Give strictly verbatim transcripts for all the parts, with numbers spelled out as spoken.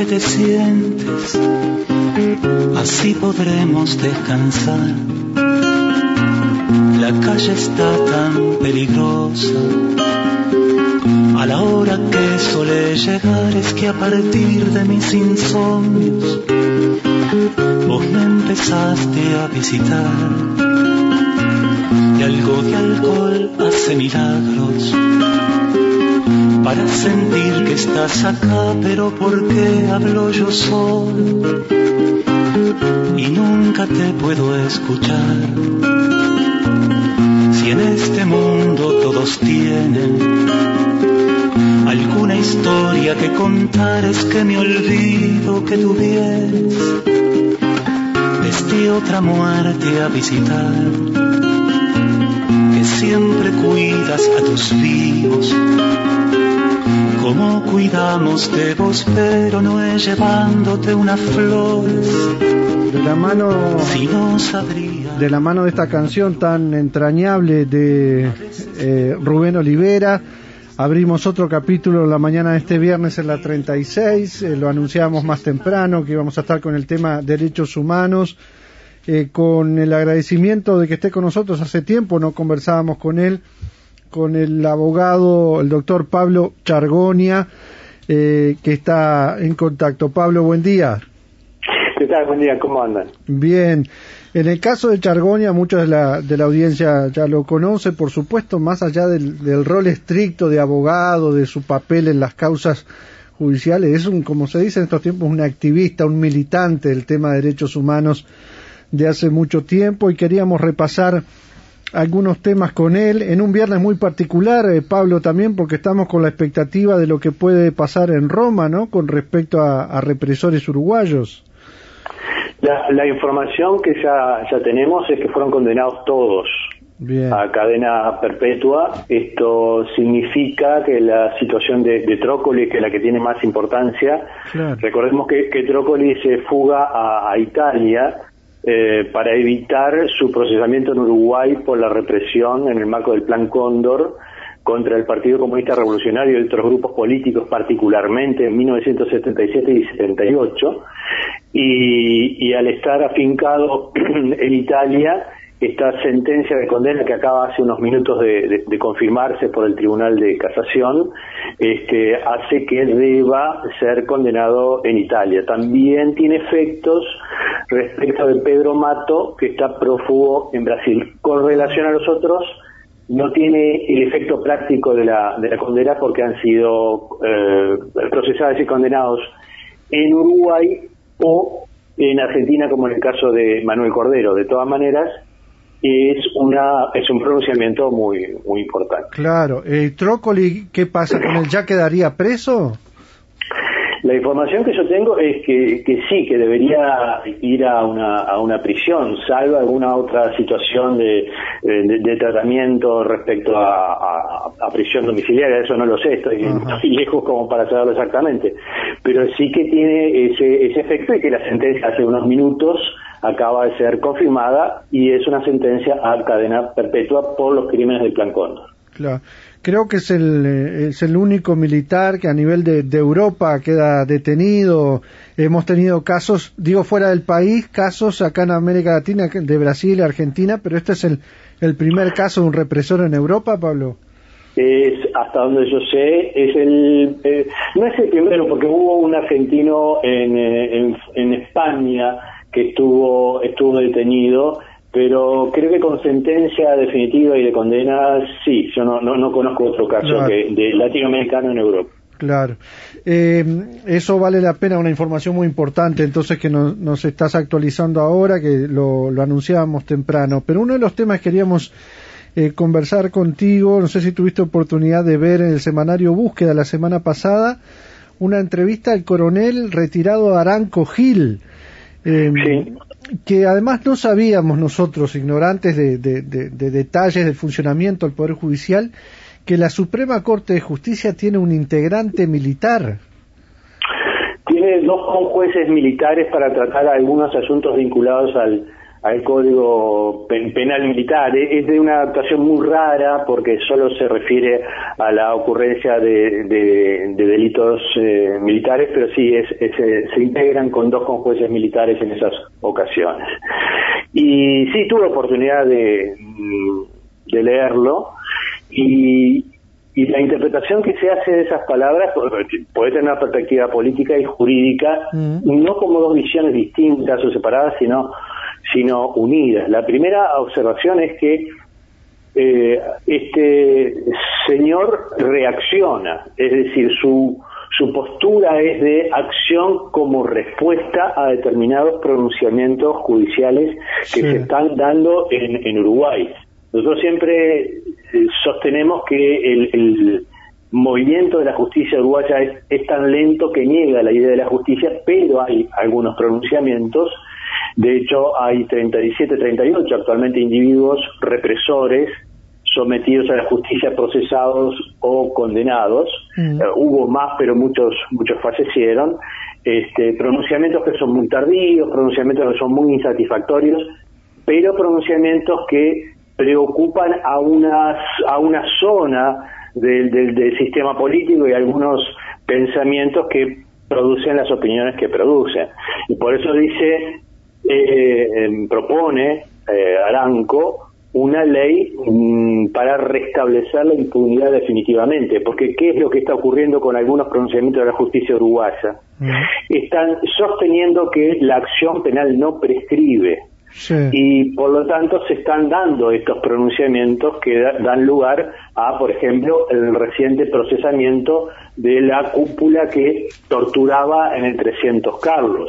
que te sientes, así podremos descansar. La calle está tan peligrosa, a la hora que suele llegar es que a partir de mis insomnios vos me empezaste a visitar. Y algo de alcohol hace milagros para sentir que estás acá, pero ¿por qué hablo yo solo y nunca te puedo escuchar? Si en este mundo todos tienen alguna historia que contar, es que me olvido que tú vienes desde otra muerte a visitar, que siempre cuidas a tus vivos como cuidamos de vos, pero no es llevándote una flor. De la mano, si no sabría. De la mano de esta canción tan entrañable de eh, Rubén Olivera, abrimos otro capítulo la mañana de este viernes en la treinta y seis, eh, lo anunciábamos más temprano, que íbamos a estar con el tema derechos humanos, eh, con el agradecimiento de que esté con nosotros. Hace tiempo no conversábamos con él, con el abogado, el doctor Pablo Chargonia, eh, que está en contacto. Pablo, buen día. ¿Qué tal? Buen día, ¿cómo andan? Bien. En el caso de Chargonia, muchos de la, de la audiencia ya lo conoce, por supuesto, más allá del, del rol estricto de abogado, de su papel en las causas judiciales, es un, como se dice en estos tiempos, un activista, un militante del tema de derechos humanos de hace mucho tiempo, y queríamos repasar algunos temas con él en un viernes muy particular, eh, Pablo, también porque estamos con la expectativa de lo que puede pasar en Roma, ¿no?, con respecto a, a represores uruguayos. La, la información que ya, ya tenemos es que fueron condenados todos Bien. a cadena perpetua. Esto significa que la situación de, de Trócoli, que es la que tiene más importancia, claro. Recordemos que, que Trócoli se fuga a, a Italia eh, para evitar su procesamiento en Uruguay por la represión en el marco del Plan Cóndor contra el Partido Comunista Revolucionario y otros grupos políticos, particularmente en mil novecientos setenta y siete y setenta y ocho, y, y al estar afincado en Italia, esta sentencia de condena que acaba hace unos minutos de, de, de confirmarse por el Tribunal de Casación, este, hace que deba ser condenado en Italia. También tiene efectos respecto de Pedro Mato, que está prófugo en Brasil. Con relación a los otros, no tiene el efecto práctico de la, de la condena porque han sido eh, procesados y condenados en Uruguay o en Argentina, como en el caso de Manuel Cordero. De todas maneras, es una es un pronunciamiento muy muy importante. Claro. Eh, Trócoli, ¿qué pasa con él? ¿Ya quedaría preso? La información que yo tengo es que, que sí, que debería ir a una a una prisión, salvo alguna otra situación de, de, de tratamiento respecto a, a, a prisión domiciliaria. Eso no lo sé, estoy muy lejos como para saberlo exactamente. Pero sí que tiene ese, ese efecto, y que la sentencia hace unos minutos acaba de ser confirmada, y es una sentencia a cadena perpetua por los crímenes del Plan Cóndor. Claro. Creo que es el es el único militar que a nivel de, de Europa queda detenido. Hemos tenido casos, digo fuera del país, casos acá en América Latina, de Brasil, Argentina, pero este es el, el primer caso de un represor en Europa, Pablo. Es, hasta donde yo sé, es el eh, no es el primero, porque hubo un argentino en, en, en España que estuvo estuvo detenido, pero creo que con sentencia definitiva y de condena, sí. Yo no no, no conozco otro caso claro. que de latinoamericano en Europa. Claro. Eh, eso vale la pena, una información muy importante, entonces, que nos, nos estás actualizando ahora, que lo, lo anunciábamos temprano. Pero uno de los temas que queríamos eh, conversar contigo, no sé si tuviste oportunidad de ver en el semanario Búsqueda la semana pasada, una entrevista al coronel retirado Aranco Gil. Eh, sí. Que además no sabíamos nosotros, ignorantes de, de, de, de detalles del funcionamiento del Poder Judicial, que la Suprema Corte de Justicia tiene un integrante militar. Tiene dos jueces militares para tratar algunos asuntos vinculados al, al Código Penal Militar. Es de una adaptación muy rara porque solo se refiere a la ocurrencia de, de, de delitos eh, militares, pero sí es, es, se integran con dos jueces militares en esas ocasiones. Y sí, tuve oportunidad de, de leerlo, y, y la interpretación que se hace de esas palabras puede tener una perspectiva política y jurídica, mm. no como dos visiones distintas o separadas, sino sino unidas. La primera observación es que eh, este señor reacciona, es decir, su su postura es de acción como respuesta a determinados pronunciamientos judiciales que sí. se están dando en, en Uruguay. Nosotros siempre eh, sostenemos que el, el movimiento de la justicia uruguaya es, es tan lento que niega la idea de la justicia, pero hay algunos pronunciamientos. De hecho, hay treinta y siete, treinta y ocho actualmente individuos represores sometidos a la justicia, procesados o condenados. Mm. Uh, hubo más, pero muchos muchos fallecieron. Este, pronunciamientos que son muy tardíos, pronunciamientos que son muy insatisfactorios, pero pronunciamientos que preocupan a unas a una zona del, del, del sistema político y algunos pensamientos que producen las opiniones que producen. Y por eso dice, eh, eh, propone eh, Aranco una ley mmm, para restablecer la impunidad definitivamente, porque ¿qué es lo que está ocurriendo con algunos pronunciamientos de la justicia uruguaya? Mm. Están sosteniendo que la acción penal no prescribe, sí. y por lo tanto se están dando estos pronunciamientos que da, dan lugar a, por ejemplo, el reciente procesamiento de la cúpula que torturaba en el trescientos Carlos,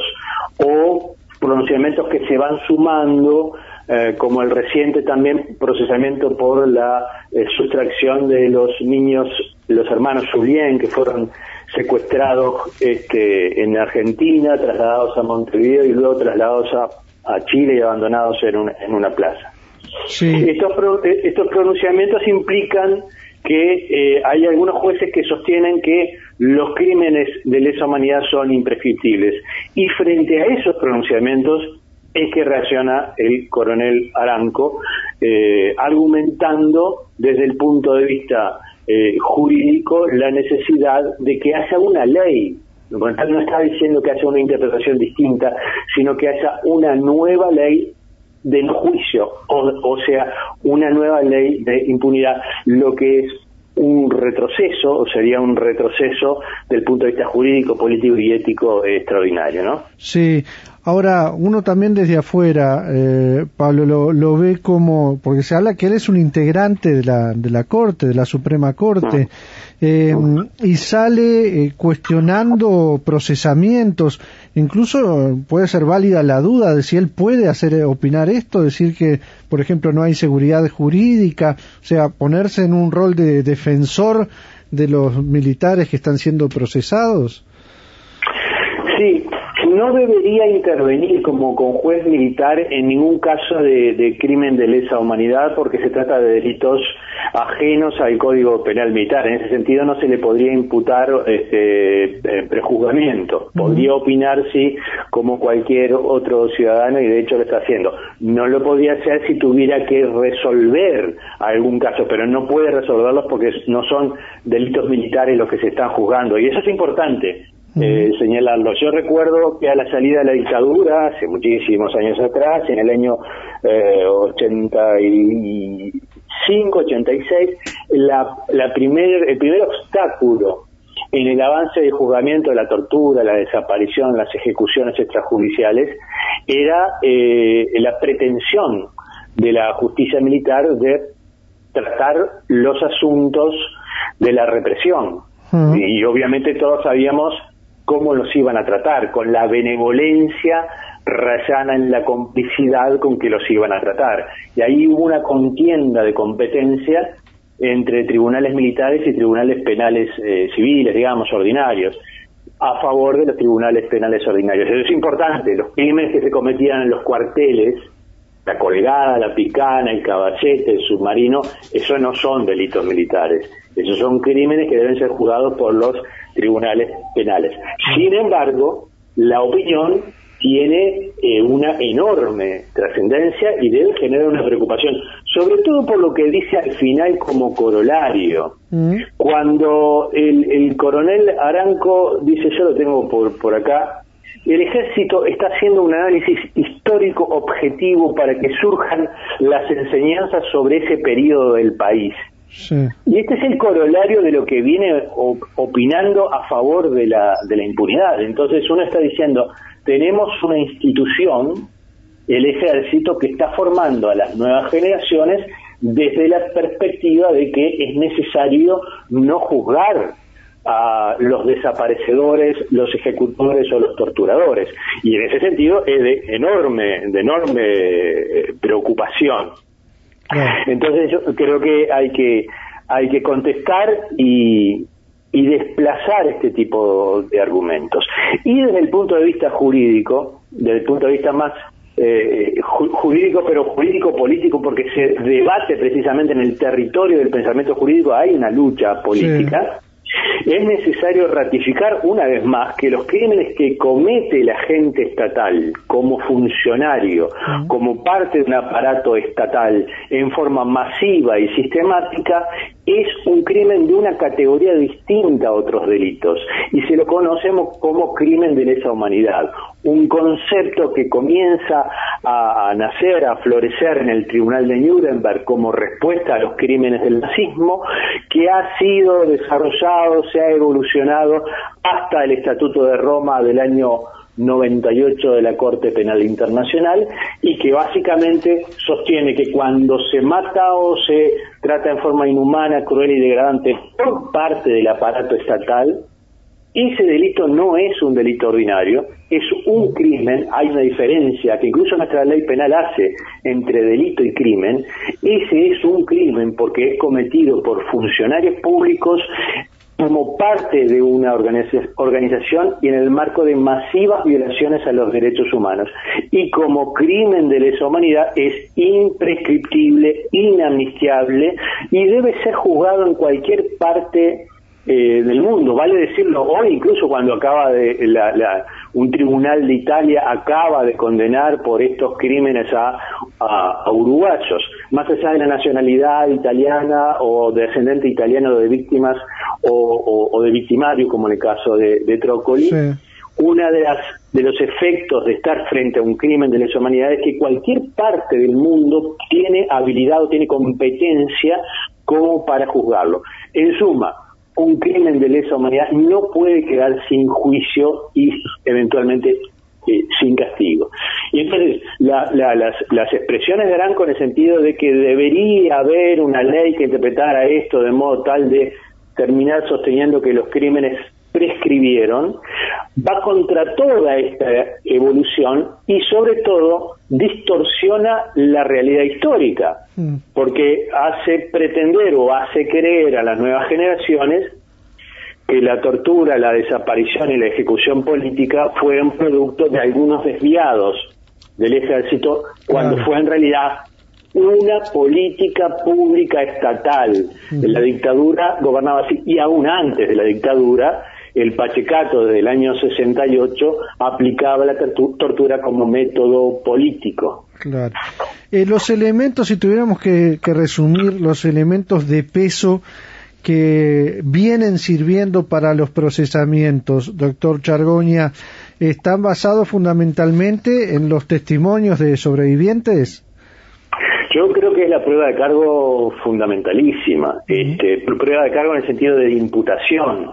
o pronunciamientos que se van sumando, Eh, como el reciente también procesamiento por la eh, sustracción de los niños, los hermanos Julien, que fueron secuestrados este, en Argentina, trasladados a Montevideo y luego trasladados a, a Chile y abandonados en, un, en una plaza. Sí. Estos, pro, estos pronunciamientos implican que eh, hay algunos jueces que sostienen que los crímenes de lesa humanidad son imprescriptibles, y frente a esos pronunciamientos es que reacciona el coronel Aranco, eh, argumentando desde el punto de vista eh, jurídico la necesidad de que haya una ley. No está diciendo que haya una interpretación distinta, sino que haya una nueva ley de no juicio, o, o sea, una nueva ley de impunidad, lo que es un retroceso, o sería un retroceso del punto de vista jurídico, político y ético eh, extraordinario, ¿no? Sí. Ahora, uno también desde afuera, eh, Pablo, lo, lo ve como, porque se habla que él es un integrante de la, de la Corte, de la Suprema Corte, eh, y sale eh, cuestionando procesamientos. Incluso puede ser válida la duda de si él puede hacer opinar esto, decir que, por ejemplo, no hay seguridad jurídica, o sea, ponerse en un rol de defensor de los militares que están siendo procesados. Sí. No debería intervenir como con juez militar en ningún caso de, de crimen de lesa humanidad, porque se trata de delitos ajenos al Código Penal Militar. En ese sentido no se le podría imputar este eh, prejuzgamiento. Podría opinar, sí, como cualquier otro ciudadano, y de hecho lo está haciendo. No lo podría hacer si tuviera que resolver algún caso, pero no puede resolverlos porque no son delitos militares los que se están juzgando, y eso es importante. Eh, señalarlo. Yo recuerdo que a la salida de la dictadura, hace muchísimos años atrás, en el año eh, ochenta y cinco, ochenta y seis, la, la primer, el primer obstáculo en el avance del juzgamiento de la tortura, la desaparición, las ejecuciones extrajudiciales, era eh, la pretensión de la justicia militar de tratar los asuntos de la represión. Uh-huh. Y, y obviamente todos sabíamos cómo los iban a tratar, con la benevolencia rayana en la complicidad con que los iban a tratar. Y ahí hubo una contienda de competencia entre tribunales militares y tribunales penales eh, civiles, digamos, ordinarios, a favor de los tribunales penales ordinarios. Eso es importante. Los crímenes que se cometían en los cuarteles, la colgada, la picana, el caballete, el submarino, eso no son delitos militares. Esos son crímenes que deben ser juzgados por los tribunales penales. Sin embargo, la opinión tiene eh, una enorme trascendencia y debe generar una preocupación, sobre todo por lo que dice al final como corolario. Mm. Cuando el, el coronel Aranco dice, yo lo tengo por, por acá, el ejército está haciendo un análisis histórico objetivo para que surjan las enseñanzas sobre ese periodo del país. Sí. Y este es el corolario de lo que viene op- opinando a favor de la, de la impunidad. Entonces uno está diciendo, tenemos una institución, el ejército, que está formando a las nuevas generaciones desde la perspectiva de que es necesario no juzgar a los desaparecedores, los ejecutores o los torturadores, y en ese sentido es de enorme, de enorme preocupación. Entonces yo creo que hay que hay que contestar y y desplazar este tipo de argumentos. Y desde el punto de vista jurídico, desde el punto de vista más eh, ju- jurídico, pero jurídico-político, porque se debate precisamente en el territorio del pensamiento jurídico, hay una lucha política. Sí. Es necesario ratificar una vez más que los crímenes que comete el agente estatal como funcionario, uh-huh. como parte de un aparato estatal, en forma masiva y sistemática, es un crimen de una categoría distinta a otros delitos, y se lo conocemos como crimen de lesa humanidad, un concepto que comienza a, a nacer, a florecer en el Tribunal de Nuremberg como respuesta a los crímenes del nazismo, que ha sido desarrollado, se ha evolucionado hasta el Estatuto de Roma del año noventa y ocho de la Corte Penal Internacional, y que básicamente sostiene que cuando se mata o se trata en forma inhumana, cruel y degradante por parte del aparato estatal, ese delito no es un delito ordinario, es un crimen. Hay una diferencia que incluso nuestra ley penal hace entre delito y crimen. Ese es un crimen porque es cometido por funcionarios públicos como parte de una organiza- organización y en el marco de masivas violaciones a los derechos humanos. Y como crimen de lesa humanidad es imprescriptible, inamnistiable y debe ser juzgado en cualquier parte eh, del mundo. Vale decirlo hoy, incluso cuando acaba de la, la, un tribunal de Italia acaba de condenar por estos crímenes a, a, a uruguayos, más allá de la nacionalidad italiana o descendente italiano de víctimas o, o, o de victimario, como en el caso de, de Trócoli. Sí. Una de las de los efectos de estar frente a un crimen de lesa humanidad es que cualquier parte del mundo tiene habilidad o tiene competencia como para juzgarlo. En suma, un crimen de lesa humanidad no puede quedar sin juicio y eventualmente eh, sin castigo. Y entonces la, la, las, las expresiones de Aranco en el sentido de que debería haber una ley que interpretara esto de modo tal de terminar sosteniendo que los crímenes prescribieron, va contra toda esta evolución y sobre todo distorsiona la realidad histórica, mm. porque hace pretender o hace creer a las nuevas generaciones que la tortura, la desaparición y la ejecución política fueron producto de algunos desviados del ejército, cuando claro. fue en realidad una política pública estatal. Mm. En la dictadura gobernaba así, y aún antes de la dictadura el Pachecato desde el año sesenta y ocho aplicaba la tortura como método político. Claro. Eh, los elementos, si tuviéramos que, que resumir los elementos de peso que vienen sirviendo para los procesamientos, doctor Chargoña, ¿están basados fundamentalmente en los testimonios de sobrevivientes? Yo creo que es la prueba de cargo fundamentalísima, este, prueba de cargo en el sentido de imputación.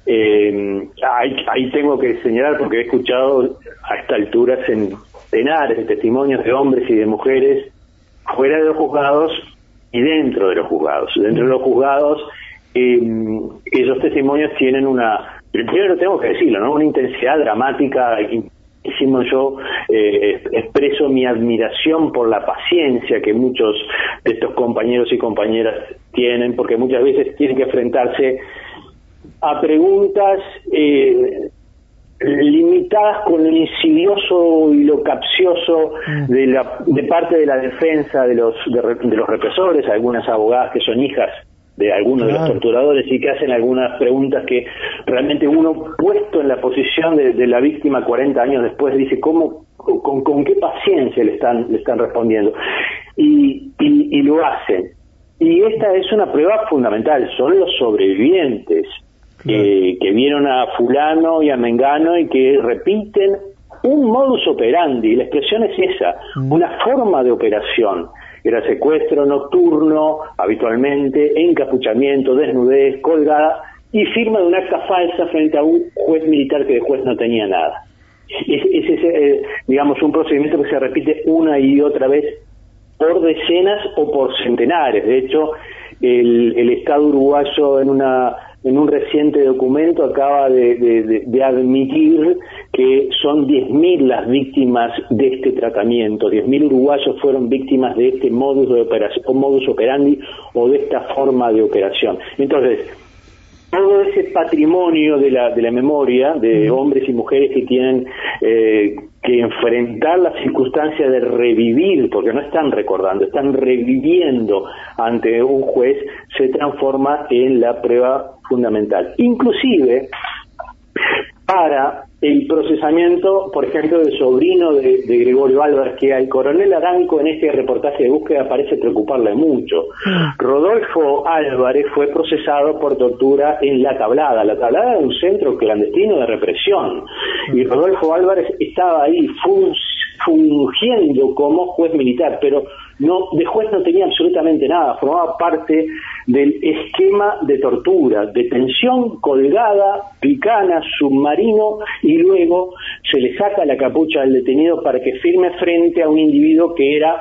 Eh, ahí, ahí tengo que señalar, porque he escuchado a esta altura centenares de testimonios de hombres y de mujeres fuera de los juzgados y dentro de los juzgados. Dentro de los juzgados, eh, esos testimonios tienen una, primero tengo que decirlo, ¿no? Una intensidad dramática. Hicimos yo eh, expreso mi admiración por la paciencia que muchos de estos compañeros y compañeras tienen, porque muchas veces tienen que enfrentarse a preguntas eh, limitadas con lo insidioso y lo capcioso de la de parte de la defensa de los de, de los represores, algunas abogadas que son hijas de algunos claro. de los torturadores y que hacen algunas preguntas que realmente uno, puesto en la posición de, de la víctima cuarenta años después, dice cómo, con, con qué paciencia le están, le están respondiendo. Y, y, y lo hacen. Y esta es una prueba fundamental, son los sobrevivientes claro. eh, que vieron a fulano y a mengano y que repiten un modus operandi, la expresión es esa, mm. una forma de operación. Era secuestro nocturno, habitualmente, encapuchamiento, desnudez, colgada y firma de un acta falsa frente a un juez militar que de juez no tenía nada. Es, es, es eh, digamos, un procedimiento que se repite una y otra vez por decenas o por centenares. De hecho, el, el Estado uruguayo en una en un reciente documento acaba de, de, de, de admitir que son diez mil las víctimas de este tratamiento, diez mil uruguayos fueron víctimas de este modus de operación, o modus operandi o de esta forma de operación. Entonces, todo ese patrimonio de la de la memoria de hombres y mujeres que tienen eh, que enfrentar la circunstancia de revivir, porque no están recordando, están reviviendo ante un juez, se transforma en la prueba fundamental. Inclusive para el procesamiento, por ejemplo, del sobrino de, de Gregorio Álvarez, que al coronel Aranco en este reportaje de búsqueda parece preocuparle mucho. Rodolfo Álvarez fue procesado por tortura en La Tablada. La Tablada era un centro clandestino de represión, y Rodolfo Álvarez estaba ahí fun fungiendo como juez militar, pero no de juez no tenía absolutamente nada, formaba parte del esquema de tortura, detención, colgada, picana, submarino, y luego se le saca la capucha al detenido para que firme frente a un individuo que era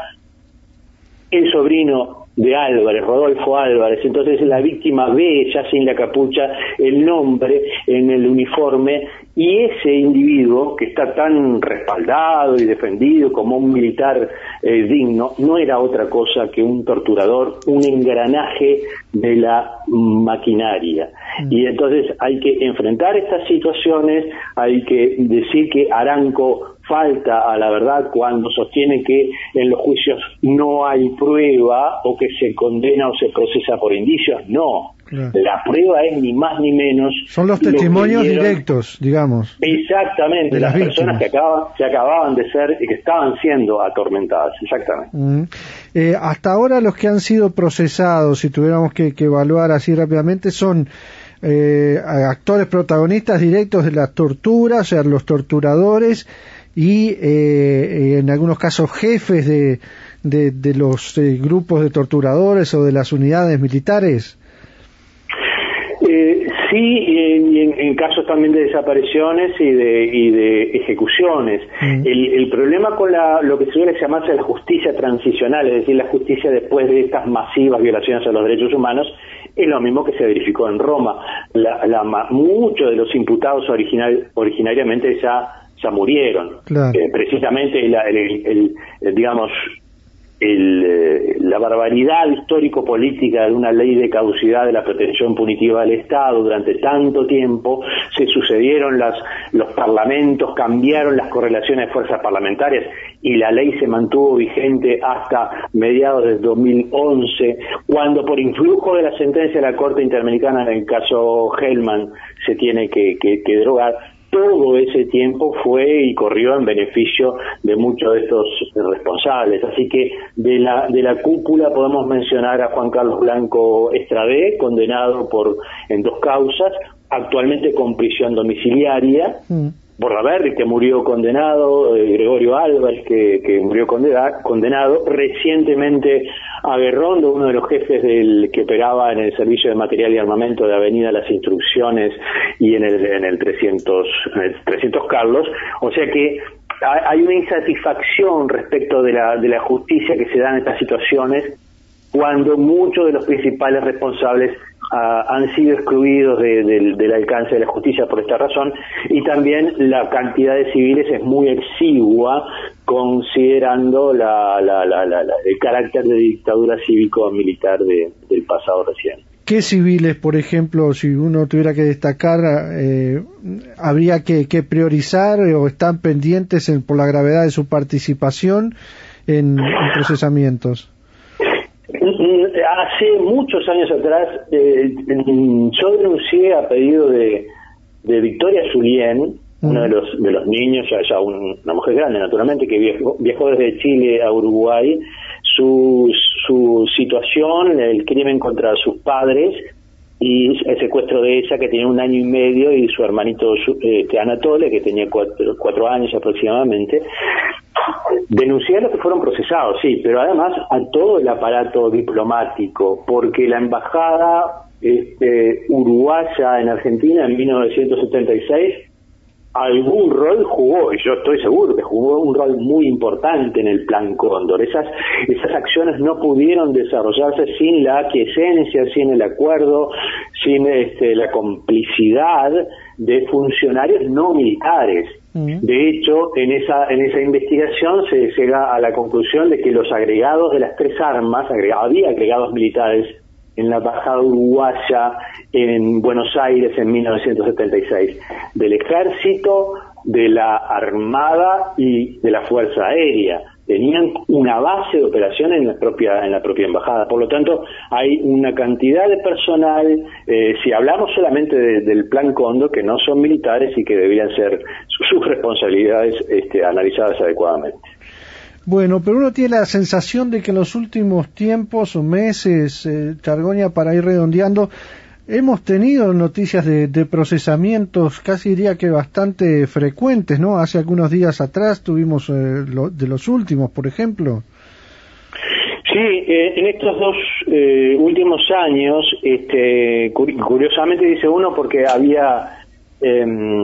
el sobrino de Álvarez, Rodolfo Álvarez. Entonces la víctima ve ya sin la capucha el nombre en el uniforme, y ese individuo que está tan respaldado y defendido como un militar eh, digno, no era otra cosa que un torturador, un engranaje de la maquinaria. Mm. Y entonces hay que enfrentar estas situaciones, hay que decir que Aranco falta a la verdad cuando sostiene que en los juicios no hay prueba o que se condena o se procesa por indicios. No, claro. La prueba es ni más ni menos. Son los testimonios directos, digamos. Exactamente, de las, las personas que acaban, que acababan de ser y que estaban siendo atormentadas, exactamente. Mm. Eh, hasta ahora los que han sido procesados, si tuviéramos que, que evaluar así rápidamente, son eh, actores protagonistas directos de las torturas, o sea, los torturadores, y eh, en algunos casos jefes de, de, de los eh, grupos de torturadores o de las unidades militares. Eh, sí, y en, en casos también de desapariciones y de, y de ejecuciones. Mm. El, el problema con la, lo que se suele llamarse la justicia transicional, es decir, la justicia después de estas masivas violaciones a los derechos humanos, es lo mismo que se verificó en Roma. La, la, muchos de los imputados original, originariamente ya ya murieron. Claro. Eh, precisamente la, el, el, el, el, digamos el, eh, la barbaridad histórico-política de una ley de caducidad de la pretensión punitiva del Estado durante tanto tiempo, se sucedieron las, los parlamentos, cambiaron las correlaciones de fuerzas parlamentarias y la ley se mantuvo vigente hasta mediados del dos mil once, cuando por influjo de la sentencia de la Corte Interamericana en el caso Hellman se tiene que, que, que derogar. Todo ese tiempo fue y corrió en beneficio de muchos de estos responsables. Así que de la de la cúpula podemos mencionar a Juan Carlos Blanco Estradé, condenado por en dos causas, actualmente con prisión domiciliaria, mm. Bordaberry, que murió condenado, eh, Gregorio Álvarez, que, que murió condena, condenado, recientemente Aguerrondo, uno de los jefes del que operaba en el servicio de material y armamento de Avenida Las Instrucciones y en el, en el trescientos, en el trescientos Carlos. O sea que hay una insatisfacción respecto de la, de la justicia que se da en estas situaciones, cuando muchos de los principales responsables uh, han sido excluidos de, de, del alcance de la justicia por esta razón, y también la cantidad de civiles es muy exigua, considerando la, la, la, la, la, el carácter de dictadura cívico-militar de, del pasado reciente. ¿Qué civiles, por ejemplo, si uno tuviera que destacar, eh, habría que, que priorizar o están pendientes en, por la gravedad de su participación en, en procesamientos? hace muchos años atrás eh, yo denuncié a pedido de, de Victoria Zulien, mm. uno de los de los niños, ya, ya un, una mujer grande naturalmente, que viajó, viajó desde Chile a Uruguay, su, su situación, el crimen contra sus padres y el secuestro de ella, que tenía un año y medio, y su hermanito este, Anatole, que tenía cuatro, cuatro años aproximadamente. Denuncié a los que fueron procesados, sí, pero además a todo el aparato diplomático, porque la embajada este, uruguaya en Argentina en mil novecientos setenta y seis algún rol jugó, y yo estoy seguro que jugó un rol muy importante en el Plan Cóndor. Esas, esas acciones no pudieron desarrollarse sin la aquiescencia, sin el acuerdo, sin este, la complicidad de funcionarios no militares. Uh-huh. De hecho, en esa en esa investigación se llega a la conclusión de que los agregados de las tres armas, agregado, había agregados militares en la embajada uruguaya en Buenos Aires en mil novecientos setenta y seis, del ejército, de la armada y de la fuerza aérea. Tenían una base de operación en la propia en la propia embajada. Por lo tanto, hay una cantidad de personal, eh, si hablamos solamente de, del Plan Cóndor, que no son militares y que deberían ser sus, sus responsabilidades este, analizadas adecuadamente. Bueno, pero uno tiene la sensación de que en los últimos tiempos o meses, eh, Chargoña, para ir redondeando, hemos tenido noticias de, de procesamientos, casi diría que bastante frecuentes, ¿no? Hace algunos días atrás tuvimos eh, lo, de los últimos, por ejemplo. Sí, eh, en estos dos eh, últimos años, este, curiosamente dice uno, porque había eh,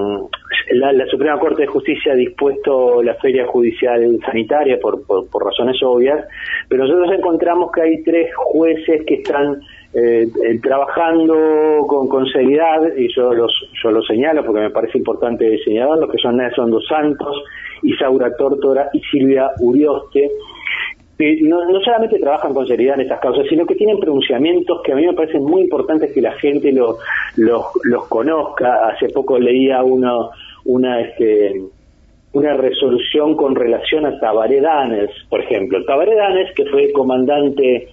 la, la Suprema Corte de Justicia ha dispuesto la feria judicial sanitaria por, por, por razones obvias, pero nosotros encontramos que hay tres jueces que están Eh, eh, trabajando con, con seriedad, y yo los yo los señalo porque me parece importante señalarlos, que son Nelson Dos Santos, Isaura Tórtora y Silvia Urioste, que no, no solamente trabajan con seriedad en estas causas, sino que tienen pronunciamientos que a mí me parecen muy importantes que la gente lo, los, los conozca. Hace poco leía uno, una este una resolución con relación a Tabaré Daners, por ejemplo. Tabaré Daners, que fue comandante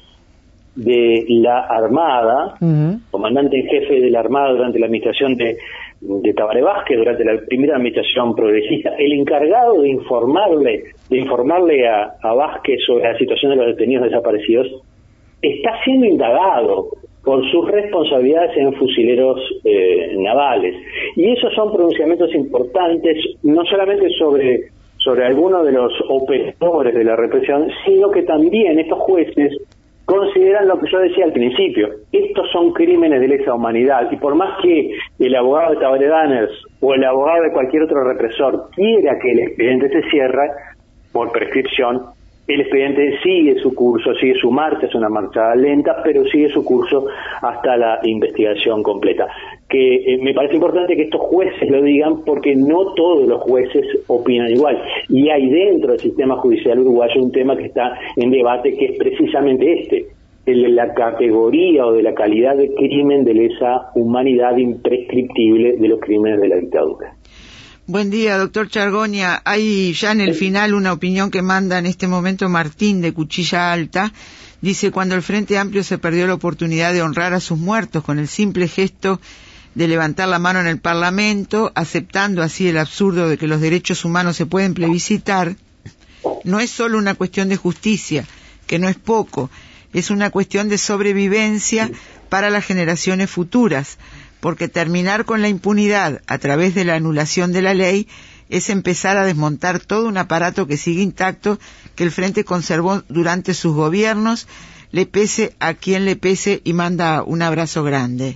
de la Armada, uh-huh. comandante en jefe de la Armada durante la administración de, de Tabaré Vázquez, durante la primera administración progresista, el encargado de informarle de informarle a, a Vázquez sobre la situación de los detenidos desaparecidos, está siendo indagado por sus responsabilidades en fusileros eh, navales. Y esos son pronunciamientos importantes, no solamente sobre, sobre algunos de los operadores de la represión, sino que también estos jueces consideran lo que yo decía al principio: estos son crímenes de lesa humanidad, y por más que el abogado de Tabaré Daners o el abogado de cualquier otro represor quiera que el expediente se cierre por prescripción, el expediente sigue su curso, sigue su marcha, es una marcha lenta, pero sigue su curso hasta la investigación completa. Que eh, me parece importante que estos jueces lo digan, porque no todos los jueces opinan igual, y hay dentro del sistema judicial uruguayo un tema que está en debate, que es precisamente este, el de la categoría o de la calidad de crimen de lesa humanidad imprescriptible de los crímenes de la dictadura. Buen día, doctor Chargoña. Hay ya en el final una opinión que manda en este momento Martín de Cuchilla Alta. Dice: cuando el Frente Amplio se perdió la oportunidad de honrar a sus muertos con el simple gesto de levantar la mano en el Parlamento, aceptando así el absurdo de que los derechos humanos se pueden plebiscitar, no es solo una cuestión de justicia, que no es poco, es una cuestión de sobrevivencia para las generaciones futuras, porque terminar con la impunidad a través de la anulación de la ley es empezar a desmontar todo un aparato que sigue intacto, que el Frente conservó durante sus gobiernos, le pese a quien le pese, y manda un abrazo grande.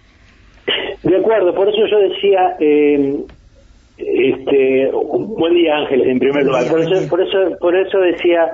De acuerdo, por eso yo decía, eh, este, buen día Ángeles, en primer lugar, por eso, por eso, por eso decía,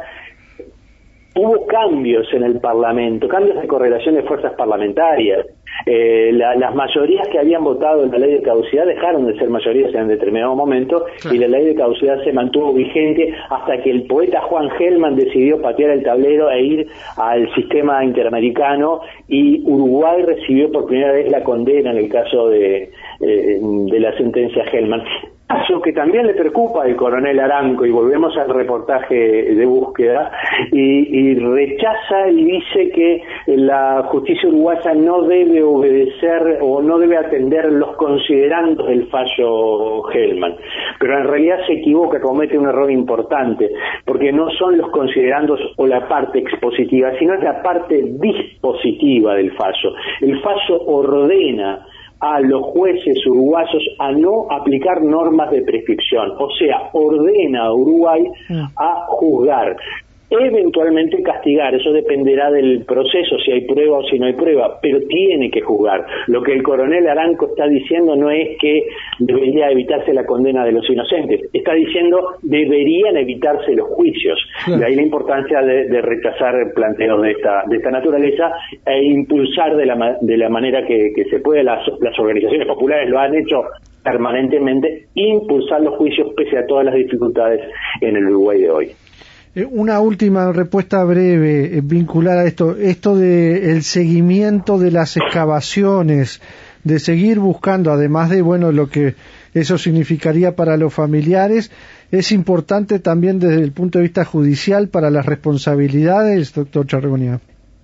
hubo cambios en el Parlamento, cambios de correlación de fuerzas parlamentarias. Eh, la, las mayorías que habían votado en la ley de caducidad dejaron de ser mayorías en determinado momento, claro, y la ley de caducidad se mantuvo vigente hasta que el poeta Juan Gelman decidió patear el tablero e ir al sistema interamericano, y Uruguay recibió por primera vez la condena en el caso de, eh, de la sentencia Gelman. caso que también le preocupa al coronel Aranco, y volvemos al reportaje de búsqueda, y, y rechaza y dice que la justicia uruguaya no debe obedecer o no debe atender los considerandos del fallo Hellman, pero en realidad se equivoca, comete un error importante, porque no son los considerandos o la parte expositiva, sino es la parte dispositiva del fallo. El fallo ordena a los jueces uruguayos a no aplicar normas de prescripción, o sea, ordena a Uruguay a juzgar, eventualmente castigar, eso dependerá del proceso, si hay prueba o si no hay prueba, pero tiene que juzgar. Lo que el coronel Aranco está diciendo no es que debería evitarse la condena de los inocentes, está diciendo deberían evitarse los juicios. Sí. De ahí la importancia de, de rechazar planteos de esta de esta naturaleza e impulsar de la, de la manera que, que se puede, las, las organizaciones populares lo han hecho permanentemente, impulsar los juicios pese a todas las dificultades en el Uruguay de hoy. Una última respuesta breve eh, vinculada a esto, esto de el seguimiento de las excavaciones, de seguir buscando, además de bueno lo que eso significaría para los familiares, es importante también desde el punto de vista judicial para las responsabilidades, doctor Chargonia.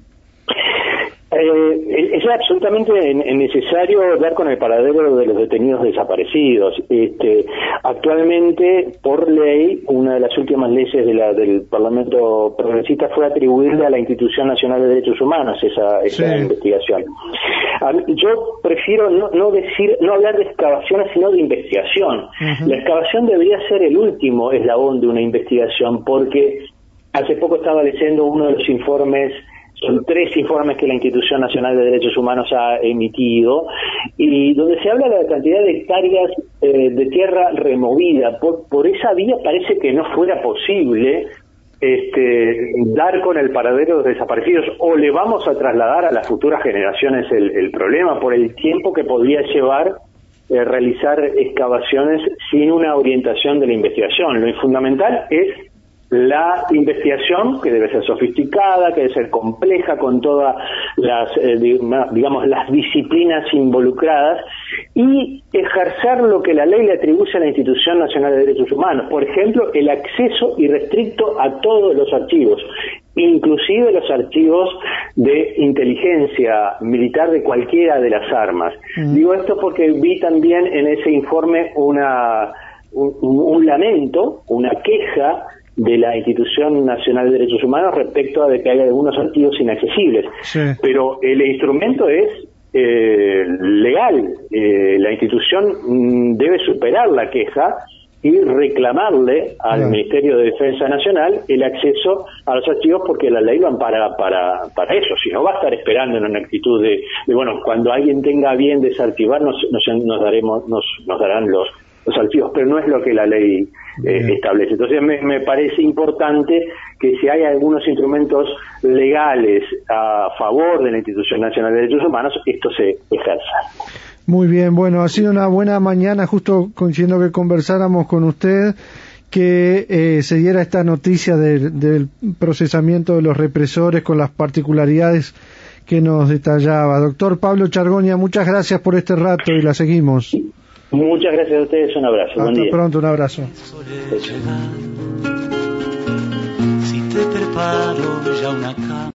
Eh, es absolutamente necesario dar con el paradero de los detenidos desaparecidos. Este, actualmente, por ley, una de las últimas leyes de la, del Parlamento Progresista fue atribuirle a la Institución Nacional de Derechos Humanos esa, esa sí. investigación. Yo prefiero no, no decir, no hablar de excavaciones, sino de investigación. Uh-huh. La excavación debería ser el último eslabón de una investigación, porque hace poco estaba leyendo uno de los informes. Son tres informes que la Institución Nacional de Derechos Humanos ha emitido, y donde se habla de la cantidad de hectáreas eh, de tierra removida. Por, por esa vía parece que no fuera posible este, dar con el paradero de los desaparecidos, o le vamos a trasladar a las futuras generaciones el, el problema por el tiempo que podría llevar eh, realizar excavaciones sin una orientación de la investigación. Lo fundamental es la investigación, que debe ser sofisticada, que debe ser compleja, con todas las, eh, digamos, las disciplinas involucradas, y ejercer lo que la ley le atribuye a la Institución Nacional de Derechos Humanos. Por ejemplo, el acceso irrestricto a todos los archivos, inclusive los archivos de inteligencia militar de cualquiera de las armas. Mm. Digo esto porque vi también en ese informe una un, un lamento, una queja de la Institución Nacional de Derechos Humanos respecto a de que hay algunos archivos inaccesibles. Sí. Pero el instrumento es eh, legal. Eh, la institución mm, debe superar la queja y reclamarle al sí. Ministerio de Defensa Nacional el acceso a los archivos, porque la ley lo ampara para, para eso. Si no, va a estar esperando en una actitud de, de bueno, cuando alguien tenga a bien desarchivar, nos, nos, nos, daremos, nos, nos darán los los archivos, pero no es lo que la ley eh, establece. Entonces me, me parece importante que si hay algunos instrumentos legales a favor de la Institución Nacional de Derechos Humanos, esto se ejerza. Muy bien, bueno, ha sido una buena mañana, justo coincidiendo que conversáramos con usted, que eh, se diera esta noticia de, del procesamiento de los represores con las particularidades que nos detallaba. Doctor Pablo Chargonia, muchas gracias por este rato y la seguimos. Muchas gracias a ustedes, un abrazo. Hasta buen día. Pronto, un abrazo. Si te preparo ya una cama.